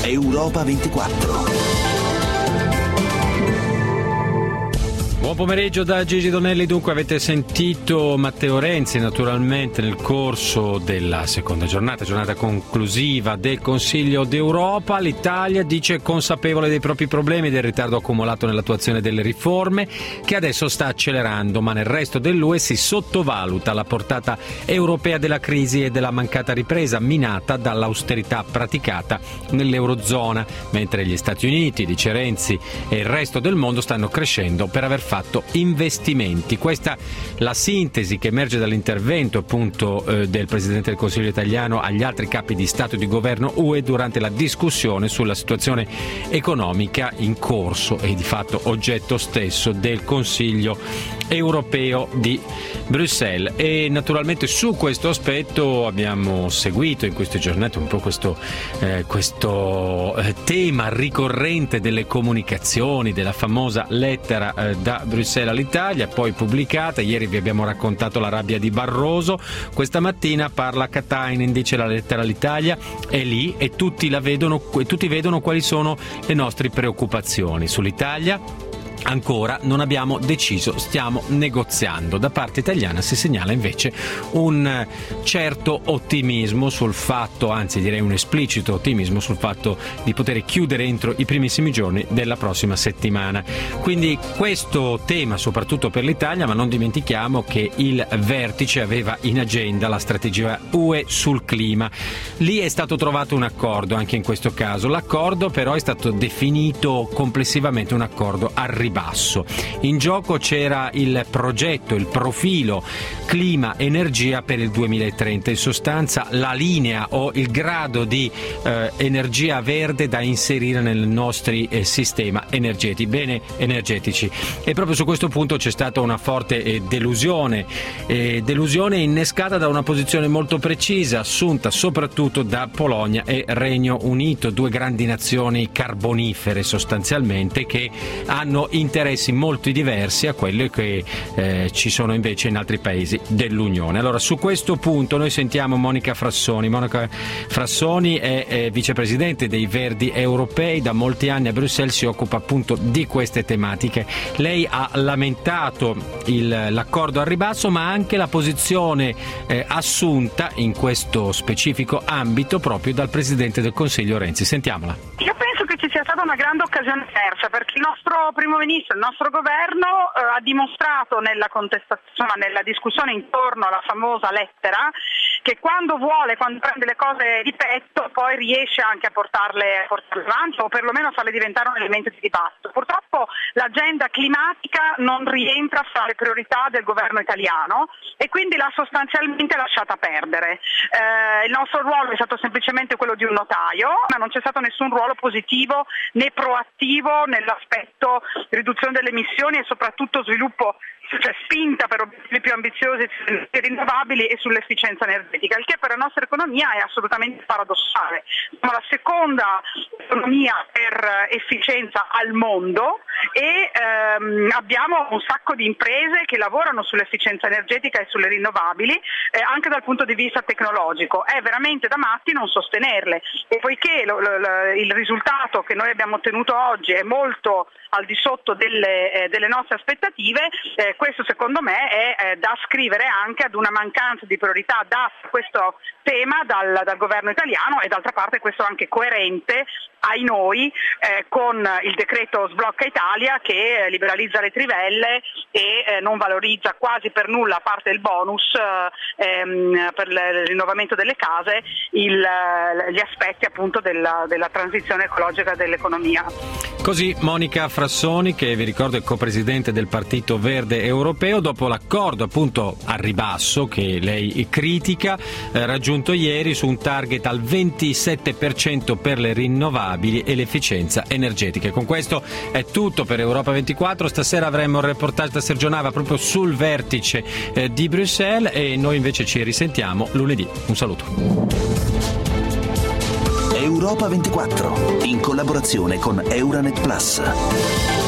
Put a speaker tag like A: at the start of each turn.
A: Europa 24.
B: Buon pomeriggio da Gigi Donelli. Dunque, avete sentito Matteo Renzi naturalmente nel corso della seconda giornata conclusiva del Consiglio d'Europa. L'Italia dice consapevole dei propri problemi e del ritardo accumulato nell'attuazione delle riforme, che adesso sta accelerando, ma nel resto dell'UE si sottovaluta la portata europea della crisi e della mancata ripresa minata dall'austerità praticata nell'Eurozona, mentre gli Stati Uniti, dice Renzi, e il resto del mondo stanno crescendo per aver fatto investimenti. Questa la sintesi che emerge dall'intervento appunto del Presidente del Consiglio italiano agli altri capi di Stato e di Governo UE durante la discussione sulla situazione economica in corso e di fatto oggetto stesso del Consiglio europeo di Bruxelles. E naturalmente su questo aspetto abbiamo seguito in queste giornate un po' questo tema ricorrente delle comunicazioni, della famosa lettera da Bruxelles all'Italia, poi pubblicata. Ieri vi abbiamo raccontato la rabbia di Barroso, questa mattina parla Katainen, dice la lettera all'Italia è lì e tutti vedono quali sono le nostre preoccupazioni. Sull'Italia ancora non abbiamo deciso, stiamo negoziando. Da parte italiana si segnala invece un certo ottimismo sul fatto, anzi direi un esplicito ottimismo sul fatto di poter chiudere entro i primissimi giorni della prossima settimana. Quindi questo tema soprattutto per l'Italia, ma non dimentichiamo che il vertice aveva in agenda la strategia UE sul clima. Lì è stato trovato un accordo anche in questo caso. L'accordo però è stato definito complessivamente un accordo a ribasso. In gioco c'era il progetto, il profilo clima-energia per il 2030, in sostanza la linea o il grado di energia verde da inserire nei nostri sistema energetici. E proprio su questo punto c'è stata una forte delusione innescata da una posizione molto precisa assunta soprattutto da Polonia e Regno Unito, due grandi nazioni carbonifere sostanzialmente, che hanno interessi molto diversi a quelli che ci sono invece in altri paesi dell'Unione. Allora, su questo punto noi sentiamo Monica Frassoni. Monica Frassoni è vicepresidente dei Verdi europei, da molti anni a Bruxelles si occupa appunto di queste tematiche. Lei ha lamentato l'accordo al ribasso, ma anche la posizione assunta in questo specifico ambito proprio dal Presidente del Consiglio Renzi. Sentiamola.
C: Io penso che ci sia stata una grande occasione persa, perché il nostro primo ministro, il nostro governo ha dimostrato nella contestazione, nella discussione intorno alla famosa lettera, che quando prende le cose di petto poi riesce anche a portarle avanti o perlomeno a farle diventare un elemento di dibattito. Purtroppo l'agenda climatica non rientra fra le priorità del governo italiano e quindi l'ha sostanzialmente lasciata perdere. Il nostro ruolo è stato semplicemente quello di un notaio, ma non c'è stato nessun ruolo positivo né proattivo nell'aspetto riduzione delle emissioni e soprattutto sviluppo, cioè spinta per obiettivi più ambiziosi sulle rinnovabili e sull'efficienza energetica, il che per la nostra economia è assolutamente paradossale. Siamo la seconda economia per efficienza al mondo e abbiamo un sacco di imprese che lavorano sull'efficienza energetica e sulle rinnovabili anche dal punto di vista tecnologico. È veramente da matti non sostenerle, e poiché il risultato che noi abbiamo ottenuto oggi è molto al di sotto delle nostre aspettative, questo secondo me è da ascrivere anche ad una mancanza di priorità data a questo tema dal governo italiano, e d'altra parte questo è anche coerente, ai noi, con il decreto Sblocca Italia, che liberalizza le trivelle e non valorizza quasi per nulla, a parte il bonus per il rinnovamento delle case, gli aspetti appunto della transizione ecologica dell'economia.
B: Così Monica Frassoni, che vi ricordo è copresidente del Partito Verde Europeo, dopo l'accordo appunto al ribasso che lei critica, raggiunto ieri su un target al 27% per le rinnovabili e l'efficienza energetica. E con questo è tutto per Europa 24. Stasera avremo il reportage da Sergio Nava proprio sul vertice di Bruxelles, e noi invece ci risentiamo lunedì. Un saluto.
A: Europa 24, in collaborazione con Euranet Plus.